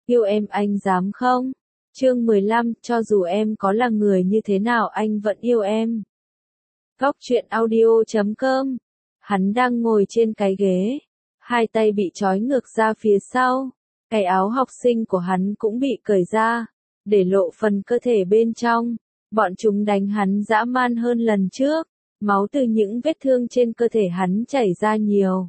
Yêu em anh dám không? Chương 15, cho dù em có là người như thế nào anh vẫn yêu em. Góc truyện audio.com. Hắn đang ngồi trên cái ghế, hai tay bị trói ngược ra phía sau, cái áo học sinh của hắn cũng bị cởi ra, để lộ phần cơ thể bên trong. Bọn chúng đánh hắn dã man hơn lần trước, máu từ những vết thương trên cơ thể hắn chảy ra nhiều.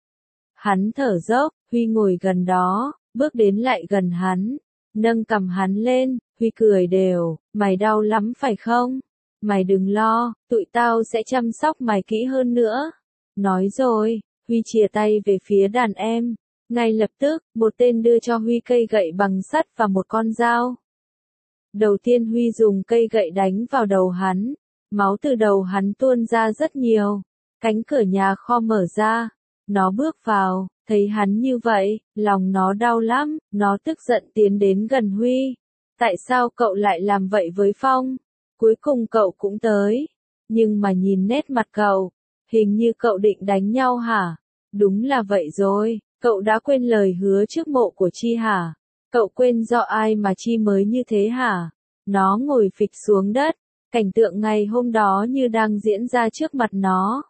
Hắn thở dốc, Huy ngồi gần đó, bước đến lại gần hắn, nâng cằm hắn lên, Huy cười đều, mày đau lắm phải không? Mày đừng lo, tụi tao sẽ chăm sóc mày kỹ hơn nữa. Nói rồi, Huy chìa tay về phía đàn em. Ngay lập tức, một tên đưa cho Huy cây gậy bằng sắt và một con dao. Đầu tiên Huy dùng cây gậy đánh vào đầu hắn. Máu từ đầu hắn tuôn ra rất nhiều. Cánh cửa nhà kho mở ra. Nó bước vào, thấy hắn như vậy, lòng nó đau lắm, nó tức giận tiến đến gần Huy. Tại sao cậu lại làm vậy với Phong? Cuối cùng cậu cũng tới. Nhưng mà nhìn nét mặt cậu, hình như cậu định đánh nhau hả? Đúng là vậy rồi, cậu đã quên lời hứa trước mộ của Chi hả? Cậu quên do ai mà Chi mới như thế hả? Nó ngồi phịch xuống đất, cảnh tượng ngày hôm đó như đang diễn ra trước mặt nó.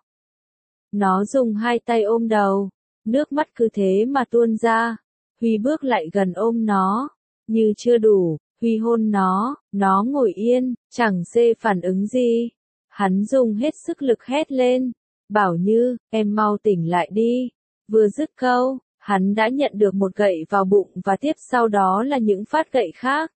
Nó dùng hai tay ôm đầu, nước mắt cứ thế mà tuôn ra. Huy bước lại gần ôm nó, như chưa đủ, Huy hôn nó ngồi yên, chẳng xê phản ứng gì. Hắn dùng hết sức lực hét lên, Bảo Như, em mau tỉnh lại đi. Vừa dứt câu, hắn đã nhận được một gậy vào bụng và tiếp sau đó là những phát gậy khác.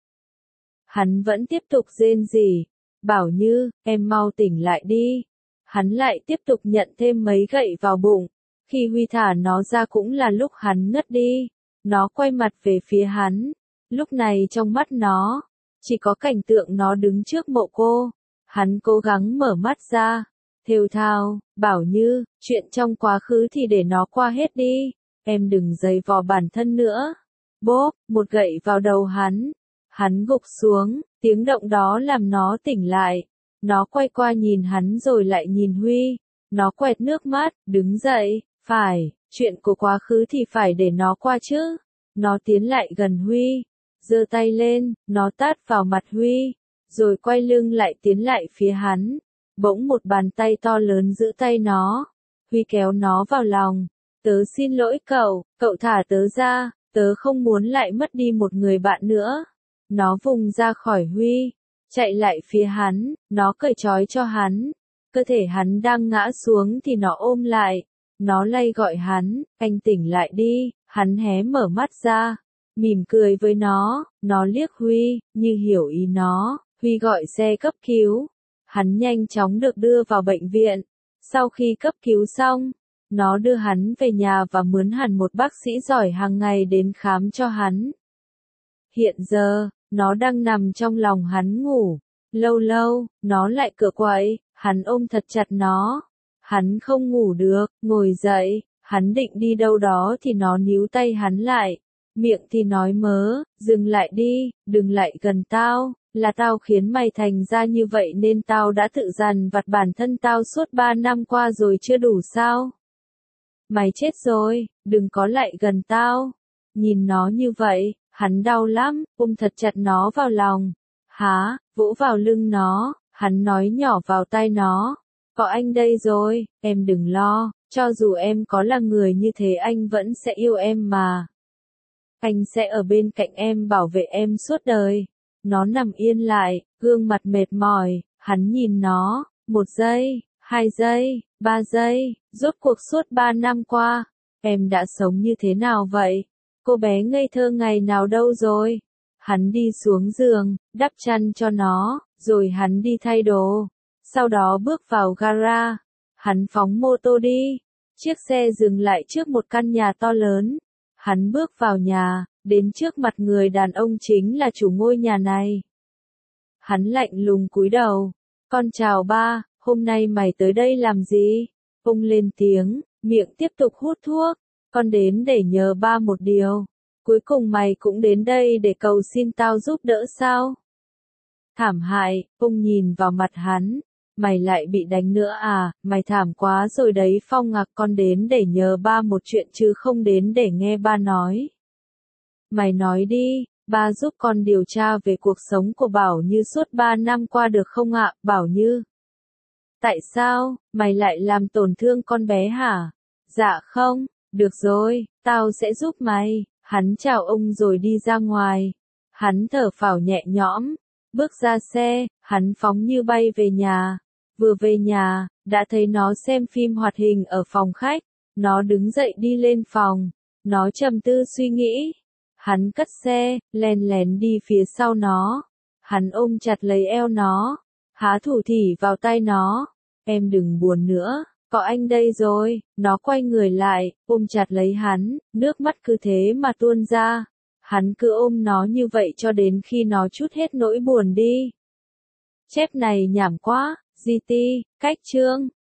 Hắn vẫn tiếp tục rên rỉ, Bảo Như, em mau tỉnh lại đi. Hắn lại tiếp tục nhận thêm mấy gậy vào bụng. Khi Huy thả nó ra cũng là lúc hắn ngất đi. Nó quay mặt về phía hắn. Lúc này trong mắt nó, chỉ có cảnh tượng nó đứng trước mộ cô. Hắn cố gắng mở mắt ra. Thều thào, Bảo Như, chuyện trong quá khứ thì để nó qua hết đi. Em đừng giày vò bản thân nữa. Bốp, một gậy vào đầu hắn. Hắn gục xuống, tiếng động đó làm nó tỉnh lại. Nó quay qua nhìn hắn rồi lại nhìn Huy. Nó quẹt nước mắt, đứng dậy, phải, chuyện của quá khứ thì phải để nó qua chứ. Nó tiến lại gần Huy, giơ tay lên, nó tát vào mặt Huy, rồi quay lưng lại tiến lại phía hắn. Bỗng một bàn tay to lớn giữ tay nó. Huy kéo nó vào lòng. Tớ xin lỗi cậu, cậu thả tớ ra, tớ không muốn lại mất đi một người bạn nữa. Nó vùng ra khỏi Huy, chạy lại phía hắn, nó cởi trói cho hắn. Cơ thể hắn đang ngã xuống thì nó ôm lại. Nó lay gọi hắn, anh tỉnh lại đi. Hắn hé mở mắt ra, mỉm cười với nó liếc Huy, như hiểu ý nó. Huy gọi xe cấp cứu. Hắn nhanh chóng được đưa vào bệnh viện. Sau khi cấp cứu xong, nó đưa hắn về nhà và mướn hẳn một bác sĩ giỏi hàng ngày đến khám cho hắn. Hiện giờ, nó đang nằm trong lòng hắn ngủ. Lâu lâu, nó lại cựa quậy, hắn ôm thật chặt nó. Hắn không ngủ được, ngồi dậy, hắn định đi đâu đó thì nó níu tay hắn lại. Miệng thì nói mớ, dừng lại đi, đừng lại gần tao, là tao khiến mày thành ra như vậy nên tao đã tự dằn vặt bản thân tao suốt 3 năm qua rồi chưa đủ sao? Mày chết rồi, đừng có lại gần tao. Nhìn nó như vậy, hắn đau lắm, ôm thật chặt nó vào lòng. Há, vỗ vào lưng nó, hắn nói nhỏ vào tai nó. Có anh đây rồi, em đừng lo, cho dù em có là người như thế anh vẫn sẽ yêu em mà. Anh sẽ ở bên cạnh em bảo vệ em suốt đời. Nó nằm yên lại, gương mặt mệt mỏi, hắn nhìn nó, 1 giây, 2 giây, 3 giây, rốt cuộc suốt 3 năm qua, em đã sống như thế nào vậy? Cô bé ngây thơ ngày nào đâu rồi? Hắn đi xuống giường, đắp chăn cho nó, rồi hắn đi thay đồ. Sau đó bước vào gara. Hắn phóng mô tô đi. Chiếc xe dừng lại trước một căn nhà to lớn. Hắn bước vào nhà, đến trước mặt người đàn ông chính là chủ ngôi nhà này. Hắn lạnh lùng cúi đầu. Con chào ba, hôm nay mày tới đây làm gì? Ông lên tiếng, miệng tiếp tục hút thuốc. Con đến để nhờ ba một điều. Cuối cùng mày cũng đến đây để cầu xin tao giúp đỡ sao? Thảm hại, ông nhìn vào mặt hắn. Mày lại bị đánh nữa à, mày thảm quá rồi đấy Phong à, con đến để nhờ ba một chuyện chứ không đến để nghe ba nói. Mày nói đi, ba giúp con điều tra về cuộc sống của Bảo Như suốt 3 năm qua được không ạ, Bảo Như? Tại sao, mày lại làm tổn thương con bé hả? Dạ không, được rồi, tao sẽ giúp mày. Hắn chào ông rồi đi ra ngoài. Hắn thở phào nhẹ nhõm, bước ra xe, hắn phóng như bay về nhà. Vừa về nhà, đã thấy nó xem phim hoạt hình ở phòng khách. Nó đứng dậy đi lên phòng. Nó trầm tư suy nghĩ. Hắn cất xe, lén lén đi phía sau nó. Hắn ôm chặt lấy eo nó. Há thủ thỉ vào tay nó. Em đừng buồn nữa, có anh đây rồi. Nó quay người lại, ôm chặt lấy hắn, nước mắt cứ thế mà tuôn ra. Hắn cứ ôm nó như vậy cho đến khi nó trút hết nỗi buồn đi. Chép này nhảm quá, GT, cách chương.